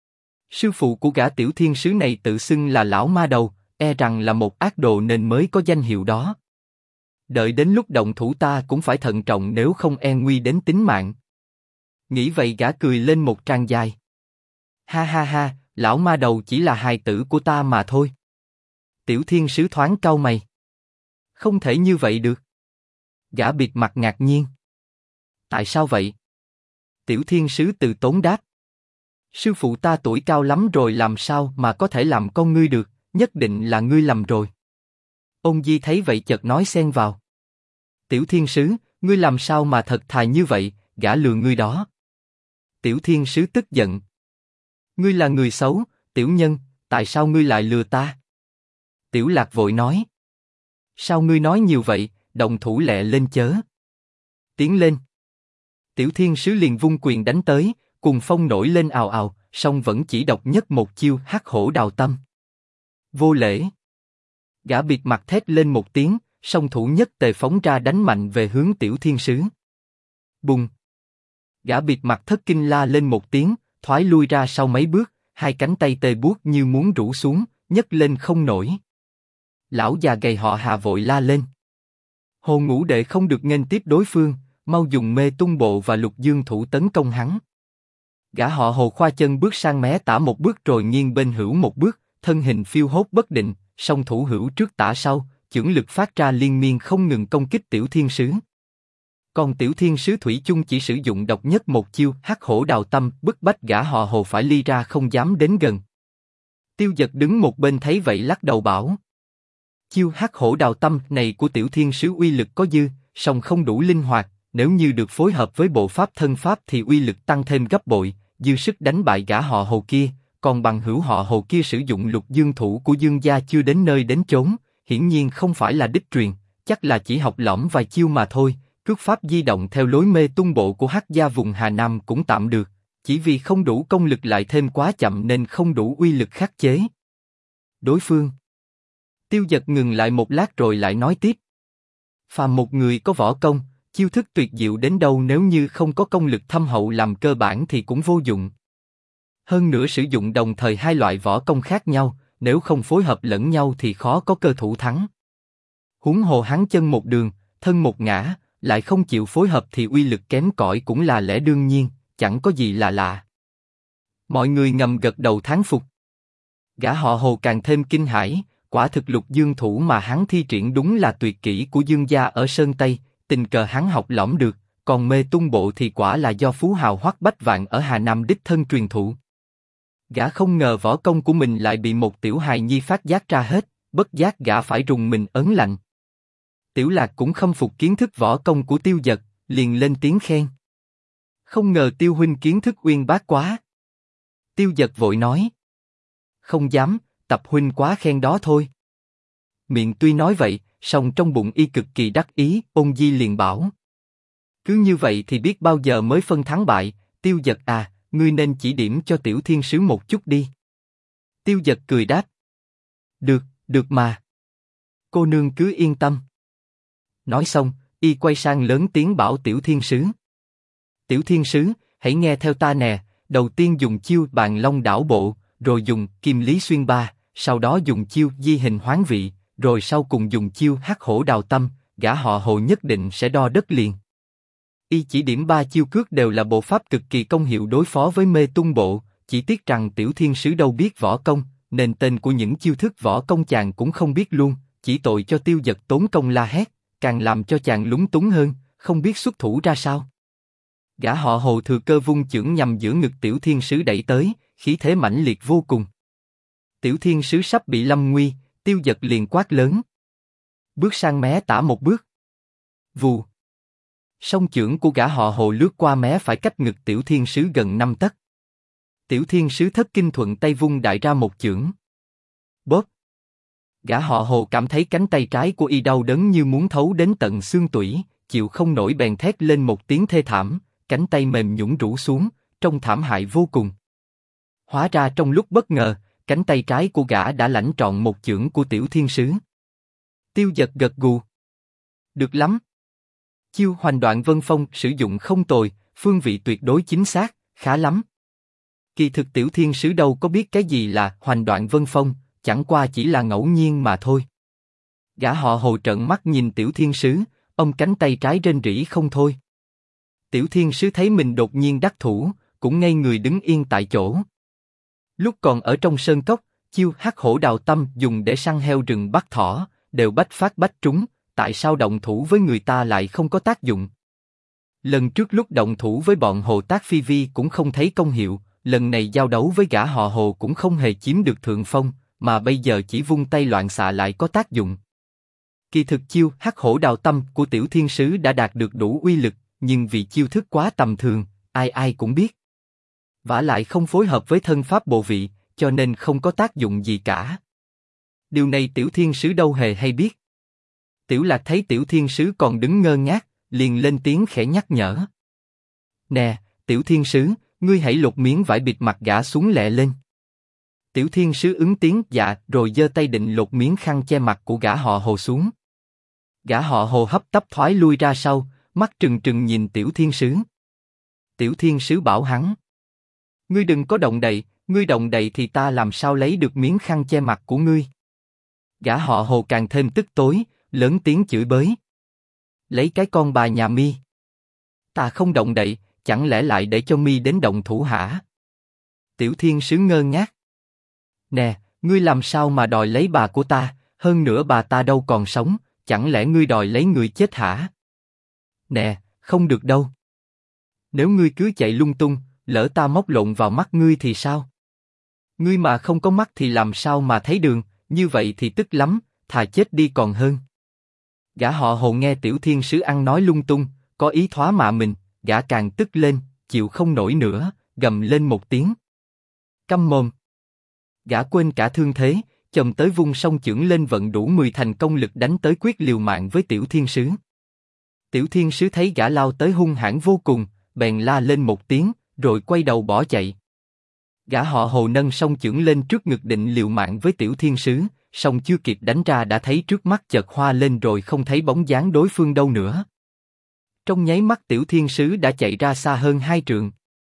Sư phụ của gã Tiểu Thiên Sứ này tự xưng là lão ma đầu, e rằng là một ác đồ nên mới có danh hiệu đó. Đợi đến lúc động thủ ta cũng phải thận trọng nếu không e nguy đến tính mạng. Nghĩ vậy gã cười lên một tràng dài. Ha ha ha, lão ma đầu chỉ là hài tử của ta mà thôi. Tiểu thiên sứ thoáng cau mày. Không thể như vậy được. Gã bịt mặt ngạc nhiên. Tại sao vậy? Tiểu thiên sứ từ tốn đáp. Sư phụ ta tuổi cao lắm rồi làm sao mà có thể làm con ngươi được, nhất định là ngươi lầm rồi. Ôn Di thấy vậy chợt nói xen vào. Tiểu thiên sứ, ngươi làm sao mà thật thà như vậy, gã lừa ngươi đó. Tiểu thiên sứ tức giận. Ngươi là người xấu, tiểu nhân, tại sao ngươi lại lừa ta? Tiểu Lạc vội nói. Sao ngươi nói nhiều vậy, động thủ lẹ lên chớ. Tiến lên. Tiểu thiên sứ liền vung quyền đánh tới, cùng phong nổi lên ào ào, song vẫn chỉ độc nhất một chiêu hắc hổ đào tâm. Vô lễ. Gã bịt mặt thét lên một tiếng, song thủ nhất tề phóng ra đánh mạnh về hướng tiểu thiên sứ. Bùng. Gã bịt mặt thất kinh la lên một tiếng, thoái lui ra sau mấy bước, hai cánh tay tê buốt như muốn rũ xuống, nhấc lên không nổi. Lão già gầy họ Hà vội la lên. Hồ Ngũ Đệ không được nghênh tiếp đối phương, mau dùng mê tung bộ và lục dương thủ tấn công hắn. Gã họ Hồ khoa chân bước sang mé tả một bước rồi nghiêng bên hữu một bước, thân hình phiêu hốt bất định, song thủ hữu trước tả sau, chưởng lực phát ra liên miên không ngừng công kích tiểu thiên sứ. Còn tiểu thiên sứ thủy chung chỉ sử dụng độc nhất một chiêu hắc hổ đào tâm, bức bách gã họ Hồ phải ly ra không dám đến gần. Tiêu Dật đứng một bên thấy vậy lắc đầu bảo. Chiêu hắc hổ đào tâm này của tiểu thiên sứ uy lực có dư, song không đủ linh hoạt, nếu như được phối hợp với bộ pháp thân pháp thì uy lực tăng thêm gấp bội, dư sức đánh bại gã họ Hồ kia. Còn bằng hữu họ Hồ kia sử dụng lục dương thủ của Dương gia chưa đến nơi đến chốn, hiển nhiên không phải là đích truyền, chắc là chỉ học lỏm vài chiêu mà thôi. Cước pháp di động theo lối mê tung bộ của Hắc gia vùng Hà Nam cũng tạm được, chỉ vì không đủ công lực lại thêm quá chậm nên không đủ uy lực khắc chế. Đối phương. Tiêu Dật ngừng lại một lát rồi lại nói tiếp. Phàm một người có võ công, chiêu thức tuyệt diệu đến đâu nếu như không có công lực thâm hậu làm cơ bản thì cũng vô dụng. Hơn nữa sử dụng đồng thời hai loại võ công khác nhau, nếu không phối hợp lẫn nhau thì khó có cơ thủ thắng. Huống hồ hắn chân một đường, thân một ngã, lại không chịu phối hợp thì uy lực kém cỏi cũng là lẽ đương nhiên, chẳng có gì là lạ. Mọi người ngầm gật đầu thán phục. Gã họ Hồ càng thêm kinh hãi, quả thực lục dương thủ mà hắn thi triển đúng là tuyệt kỹ của Dương gia ở Sơn Tây, tình cờ hắn học lỏm được, còn mê tung bộ thì quả là do phú hào Hoắc Bách Vạn ở Hà Nam đích thân truyền thụ. Gã không ngờ võ công của mình lại bị một tiểu hài nhi phát giác ra hết, bất giác gã phải rùng mình ớn lạnh. Tiểu Lạc cũng khâm phục kiến thức võ công của Tiêu Dật, liền lên tiếng khen. Không ngờ Tiêu huynh kiến thức uyên bác quá. Tiêu Dật vội nói. Không dám, tập huynh quá khen đó thôi. Miệng tuy nói vậy, song trong bụng y cực kỳ đắc ý. Ôn Di liền bảo. Cứ như vậy thì biết bao giờ mới phân thắng bại. Tiêu Dật à, ngươi nên chỉ điểm cho tiểu thiên sứ một chút đi. Tiêu Dật cười đáp. Được, được mà. Cô nương cứ yên tâm. Nói xong, y quay sang lớn tiếng bảo tiểu thiên sứ. Tiểu thiên sứ, hãy nghe theo ta nè, đầu tiên dùng chiêu Bàn Long đảo bộ, rồi dùng Kim Lý xuyên ba, sau đó dùng chiêu Di hình hoán vị, rồi sau cùng dùng chiêu Hắc hổ đào tâm, gã họ Hồ nhất định sẽ đo đất liền. Y chỉ điểm ba chiêu cước đều là bộ pháp cực kỳ công hiệu đối phó với mê tung bộ, chỉ tiếc rằng tiểu thiên sứ đâu biết võ công, nên tên của những chiêu thức võ công chàng cũng không biết luôn, chỉ tội cho Tiêu Dật tốn công la hét, càng làm cho chàng lúng túng hơn, không biết xuất thủ ra sao. Gã họ Hồ thừa cơ vung chưởng nhằm giữa ngực tiểu thiên sứ đẩy tới, khí thế mãnh liệt vô cùng. Tiểu thiên sứ sắp bị lâm nguy, Tiêu Dật liền quát lớn. Bước sang mé tả một bước. Vù. Song chưởng của gã họ Hồ lướt qua mé phải cách ngực tiểu thiên sứ gần 5 tấc. Tiểu thiên sứ thất kinh thuận tay vung đại ra một chưởng. Bóp. Gã họ Hồ cảm thấy cánh tay trái của y đau đớn như muốn thấu đến tận xương tủy, chịu không nổi bèn thét lên một tiếng thê thảm, cánh tay mềm nhũn rũ xuống, trông thảm hại vô cùng. Hóa ra trong lúc bất ngờ, cánh tay trái của gã đã lãnh trọn một chưởng của tiểu thiên sứ. Tiêu Dật gật gù. Được lắm. Chiêu Hoành Đoạn Vân Phong sử dụng không tồi, phương vị tuyệt đối chính xác, khá lắm. Kỳ thực tiểu thiên sứ đâu có biết cái gì là Hoành Đoạn Vân Phong, chẳng qua chỉ là ngẫu nhiên mà thôi. Gã họ Hồ trợn mắt nhìn Tiểu Thiên Sứ, ông cánh tay trái rên rỉ không thôi. Tiểu Thiên Sứ thấy mình đột nhiên đắc thủ, cũng ngây người đứng yên tại chỗ. Lúc còn ở trong sơn cốc, chiêu Hắc Hổ Đào Tâm dùng để săn heo rừng bắt thỏ, đều bách phát bách trúng, tại sao động thủ với người ta lại không có tác dụng? Lần trước lúc động thủ với bọn Hồ Tác Phi Vi cũng không thấy công hiệu, lần này giao đấu với gã họ Hồ cũng không hề chiếm được thượng phong, mà bây giờ chỉ vung tay loạn xạ lại có tác dụng. Kỳ thực chiêu Hắc Hổ Đào Tâm của Tiểu Thiên Sứ đã đạt được đủ uy lực, nhưng vì chiêu thức quá tầm thường, ai ai cũng biết. Vả lại không phối hợp với thân pháp bộ vị, cho nên không có tác dụng gì cả. Điều này Tiểu Thiên Sứ đâu hề hay biết. Tiểu Lạc thấy Tiểu Thiên Sứ còn đứng ngơ ngác, liền lên tiếng khẽ nhắc nhở. Nè, Tiểu Thiên Sứ, ngươi hãy lột miếng vải bịt mặt gã xuống lẹ lên. Tiểu Thiên Sứ ứng tiếng dạ, rồi giơ tay định lột miếng khăn che mặt của gã họ Hồ xuống. Gã họ Hồ hấp tấp thoái lui ra sau, mắt trừng trừng nhìn Tiểu Thiên Sứ. Tiểu Thiên Sứ bảo hắn: ngươi đừng có động đậy, ngươi động đậy thì ta làm sao lấy được miếng khăn che mặt của ngươi? Gã họ Hồ càng thêm tức tối, lớn tiếng chửi bới. Lấy cái con bà nhà mi. Ta không động đậy, chẳng lẽ lại để cho mi đến động thủ hả? Tiểu Thiên Sứ ngơ ngác. Nè, ngươi làm sao mà đòi lấy bà của ta, hơn nữa bà ta đâu còn sống, chẳng lẽ ngươi đòi lấy người chết hả? Nè, không được đâu. Nếu ngươi cứ chạy lung tung, lỡ ta móc lộn vào mắt ngươi thì sao? Ngươi mà không có mắt thì làm sao mà thấy đường, như vậy thì tức lắm, thà chết đi còn hơn. Gã họ Hồ nghe Tiểu Thiên Sứ ăn nói lung tung, có ý thóa mạ mình, gã càng tức lên, chịu không nổi nữa, gầm lên một tiếng. Câm mồm! Gã quên cả thương thế, chồm tới vung song chưởng lên vận đủ 10 thành công lực đánh tới quyết liều mạng với Tiểu Thiên Sứ. Tiểu Thiên Sứ thấy gã lao tới hung hãn vô cùng, bèn la lên một tiếng, rồi quay đầu bỏ chạy. Gã họ Hồ nâng song chưởng lên trước ngực định liều mạng với Tiểu Thiên Sứ, song chưa kịp đánh ra đã thấy trước mắt chợt hoa lên rồi không thấy bóng dáng đối phương đâu nữa. Trong nháy mắt Tiểu Thiên Sứ đã chạy ra xa hơn 2 trượng.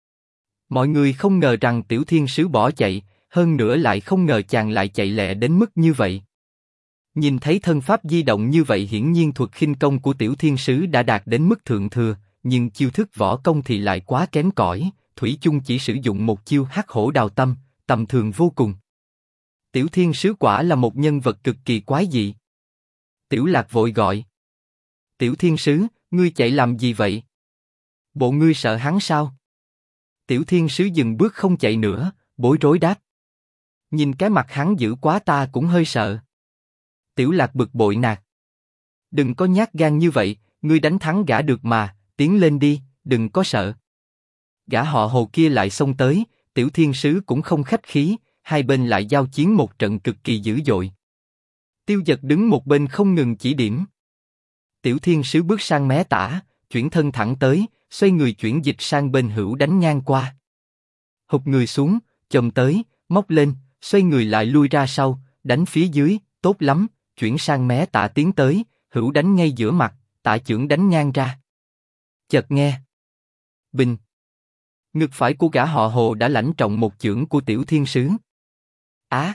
Mọi người không ngờ rằng Tiểu Thiên Sứ bỏ chạy, hơn nữa lại không ngờ chàng lại chạy lẹ đến mức như vậy. Nhìn thấy thân pháp di động như vậy hiển nhiên thuật khinh công của Tiểu Thiên Sứ đã đạt đến mức thượng thừa, nhưng chiêu thức võ công thì lại quá kém cỏi, thủy chung chỉ sử dụng một chiêu Hắc Hổ Đào Tâm, tầm thường vô cùng. Tiểu Thiên Sứ quả là một nhân vật cực kỳ quái dị. Tiểu Lạc vội gọi. Tiểu Thiên Sứ, ngươi chạy làm gì vậy? Bộ ngươi sợ hắn sao? Tiểu Thiên Sứ dừng bước không chạy nữa, bối rối đáp. Nhìn cái mặt hắn dữ quá ta cũng hơi sợ. Tiểu Lạc bực bội nạt. Đừng có nhát gan như vậy, ngươi đánh thắng gã được mà, tiến lên đi, đừng có sợ. Gã họ Hồ kia lại xông tới, Tiểu Thiên Sứ cũng không khách khí, hai bên lại giao chiến một trận cực kỳ dữ dội. Tiêu Dật đứng một bên không ngừng chỉ điểm. Tiểu Thiên Sứ bước sang mé tả, chuyển thân thẳng tới, xoay người chuyển dịch sang bên hữu đánh ngang qua. Hụt người xuống, chồm tới, móc lên, xoay người lại lui ra sau, đánh phía dưới, tốt lắm, chuyển sang mé tả tiến tới, hữu đánh ngay giữa mặt, tả chưởng đánh ngang ra. Chợt nghe bình, ngực phải của gã họ Hồ đã lãnh trọng một chưởng của Tiểu Thiên Sứ. Á!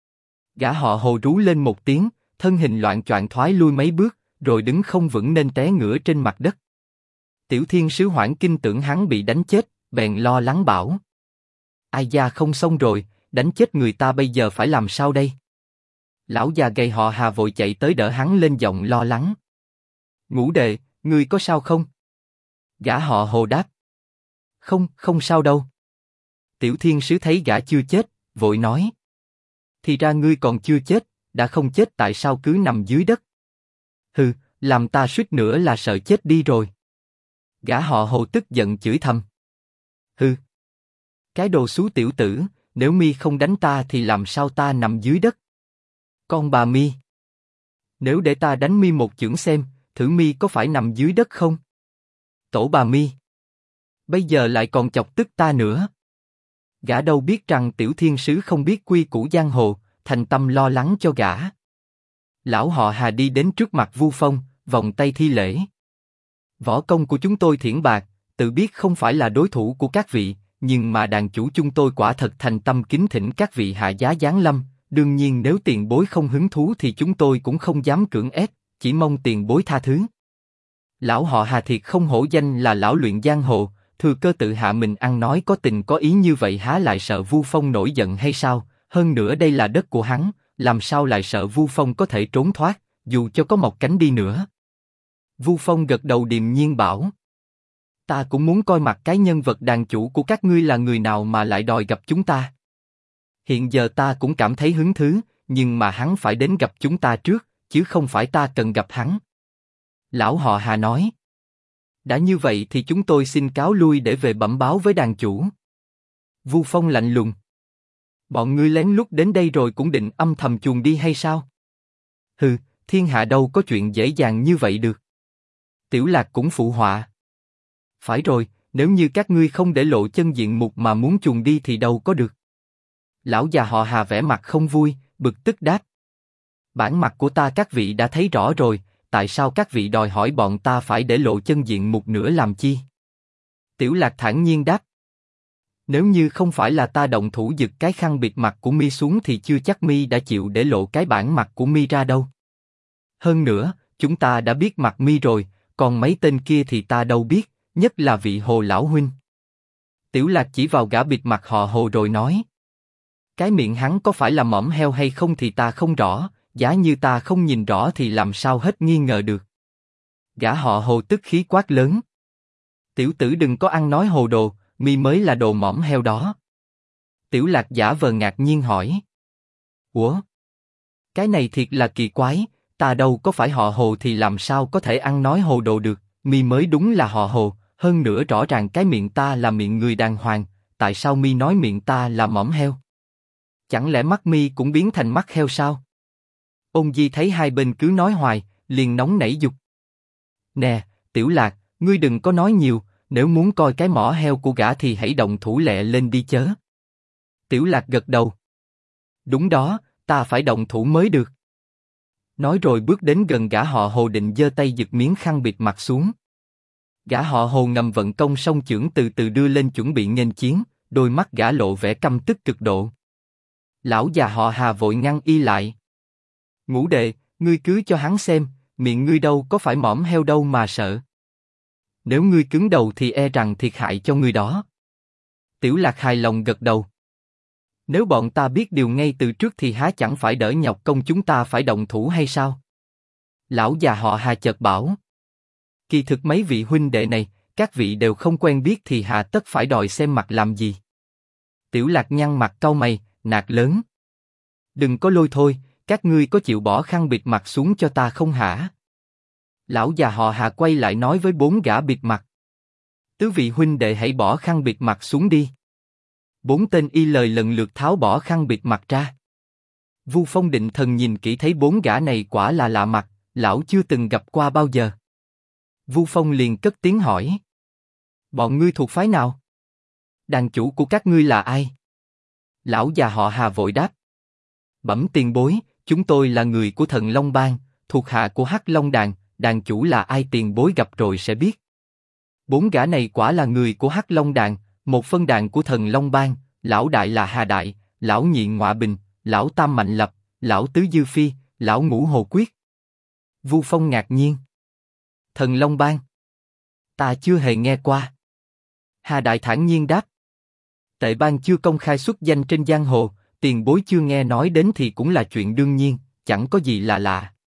Gã họ Hồ rú lên một tiếng, thân hình loạng choạng thoái lui mấy bước, rồi đứng không vững nên té ngửa trên mặt đất. Tiểu Thiên Sứ hoảng kinh tưởng hắn bị đánh chết, bèn lo lắng bảo: ai da không xong rồi, đánh chết người ta bây giờ phải làm sao đây? Lão già gầy họ Hà vội chạy tới đỡ hắn lên giọng lo lắng. Ngũ đệ, ngươi có sao không? Gã họ Hồ đáp. Không, không sao đâu. Tiểu Thiên Sứ thấy gã chưa chết, vội nói. Thì ra ngươi còn chưa chết, đã không chết tại sao cứ nằm dưới đất? Hừ, làm ta suýt nữa là sợ chết đi rồi. Gã họ Hồ tức giận chửi thầm. Hừ, cái đồ xú tiểu tử, nếu mi không đánh ta thì làm sao ta nằm dưới đất? Con bà mi, nếu để ta đánh mi một chưởng xem, thử mi có phải nằm dưới đất không? Tổ bà mi, bây giờ lại còn chọc tức ta nữa. Gã đâu biết rằng Tiểu Thiên Sứ không biết quy củ giang hồ, thành tâm lo lắng cho gã. Lão họ Hà đi đến trước mặt Vu Phong, vòng tay thi lễ. Võ công của chúng tôi thiển bạc, tự biết không phải là đối thủ của các vị, nhưng mà đàn chủ chúng tôi quả thật thành tâm kính thỉnh các vị hạ giá giáng lâm, đương nhiên nếu tiền bối không hứng thú thì chúng tôi cũng không dám cưỡng ép, chỉ mong tiền bối tha thứ. Lão họ Hà thiệt không hổ danh là lão luyện giang hồ, thừa cơ tự hạ mình ăn nói có tình có ý như vậy há lại sợ Vu Phong nổi giận hay sao? Hơn nữa đây là đất của hắn, làm sao lại sợ Vu Phong có thể trốn thoát, dù cho có một cánh đi nữa. Vu Phong gật đầu điềm nhiên bảo: ta cũng muốn coi mặt cái nhân vật đàn chủ của các ngươi là người nào mà lại đòi gặp chúng ta. Hiện giờ ta cũng cảm thấy hứng thú, nhưng mà hắn phải đến gặp chúng ta trước, chứ không phải ta cần gặp hắn. Lão họ Hà nói: đã như vậy thì chúng tôi xin cáo lui để về bẩm báo với đàn chủ. Vu Phong lạnh lùng: bọn ngươi lén lút đến đây rồi cũng định âm thầm chuồn đi hay sao? Hừ, thiên hạ đâu có chuyện dễ dàng như vậy được. Tiểu Lạc cũng phụ họa: phải rồi, nếu như các ngươi không để lộ chân diện mục mà muốn chuồn đi thì đâu có được. Lão già họ Hà vẻ mặt không vui, bực tức đáp: bản mặt của ta các vị đã thấy rõ rồi, tại sao các vị đòi hỏi bọn ta phải để lộ chân diện mục nữa làm chi? Tiểu Lạc thản nhiên đáp: nếu như không phải là ta động thủ giật cái khăn bịt mặt của mi xuống thì chưa chắc mi đã chịu để lộ cái bản mặt của mi ra đâu. Hơn nữa, chúng ta đã biết mặt mi rồi, còn mấy tên kia thì ta đâu biết, nhất là vị Hồ lão huynh. Tiểu Lạc chỉ vào gã bịt mặt họ Hồ rồi nói: cái miệng hắn có phải là mõm heo hay không thì ta không rõ, giả như ta không nhìn rõ thì làm sao hết nghi ngờ được. Gã họ Hồ tức khí quát lớn: tiểu tử đừng có ăn nói hồ đồ, mi mới là đồ mõm heo đó. Tiểu Lạc giả vờ ngạc nhiên hỏi: ủa? Cái này thiệt là kỳ quái, ta đâu có phải họ Hồ thì làm sao có thể ăn nói hồ đồ được, mi mới đúng là họ Hồ, hơn nữa rõ ràng cái miệng ta là miệng người đàng hoàng, tại sao mi nói miệng ta là mõm heo? Chẳng lẽ mắt mi cũng biến thành mắt heo sao? Ôn Di thấy hai bên cứ nói hoài, liền nóng nảy giục: nè, Tiểu Lạc, ngươi đừng có nói nhiều, nếu muốn coi cái mỏ heo của gã thì hãy động thủ lẹ lên đi chớ. Tiểu Lạc gật đầu: đúng đó, ta phải động thủ mới được. Nói rồi bước đến gần gã họ Hồ định giơ tay giật miếng khăn bịt mặt xuống. Gã họ Hồ ngầm vận công song chưởng từ từ đưa lên chuẩn bị nghênh chiến, đôi mắt gã lộ vẻ căm tức cực độ. Lão già họ Hà vội ngăn y lại: ngũ đệ, ngươi cứ cho hắn xem, miệng ngươi đâu có phải mõm heo đâu mà sợ. Nếu ngươi cứng đầu thì e rằng thiệt hại cho ngươi đó. Tiểu Lạc hài lòng gật đầu: nếu bọn ta biết điều ngay từ trước thì há chẳng phải đỡ nhọc công chúng ta phải động thủ hay sao? Lão già họ Hà chợt bảo: kỳ thực mấy vị huynh đệ này, các vị đều không quen biết thì hà tất phải đòi xem mặt làm gì? Tiểu Lạc nhăn mặt cau mày, nạt lớn: đừng có lôi thôi, các ngươi có chịu bỏ khăn bịt mặt xuống cho ta không hả? Lão già họ Hà quay lại nói với bốn gã bịt mặt: tứ vị huynh đệ hãy bỏ khăn bịt mặt xuống đi. Bốn tên y lời lần lượt tháo bỏ khăn bịt mặt ra. Vu Phong định thần nhìn kỹ thấy bốn gã này quả là lạ mặt, lão chưa từng gặp qua bao giờ. Vu Phong liền cất tiếng hỏi: bọn ngươi thuộc phái nào? Đàn chủ của các ngươi là ai? Lão già họ Hà vội đáp: bẩm tiền bối, chúng tôi là người của Thần Long Bang, thuộc hạ của Hắc Long Đàn, đàn chủ là ai tiền bối gặp rồi sẽ biết. Bốn gã này quả là người của Hắc Long Đàn, một phân đàn của Thần Long Bang, lão đại là Hà Đại, lão nhị Ngọa Bình, lão tam Mạnh Lập, lão tứ Dư Phi, lão ngũ Hồ Quyết. Vu Phong ngạc nhiên: Thần Long Bang? Ta chưa hề nghe qua. Hà Đại thản nhiên đáp: Tệ bang chưa công khai xuất danh trên giang hồ, tiền bối chưa nghe nói đến thì cũng là chuyện đương nhiên, chẳng có gì là lạ.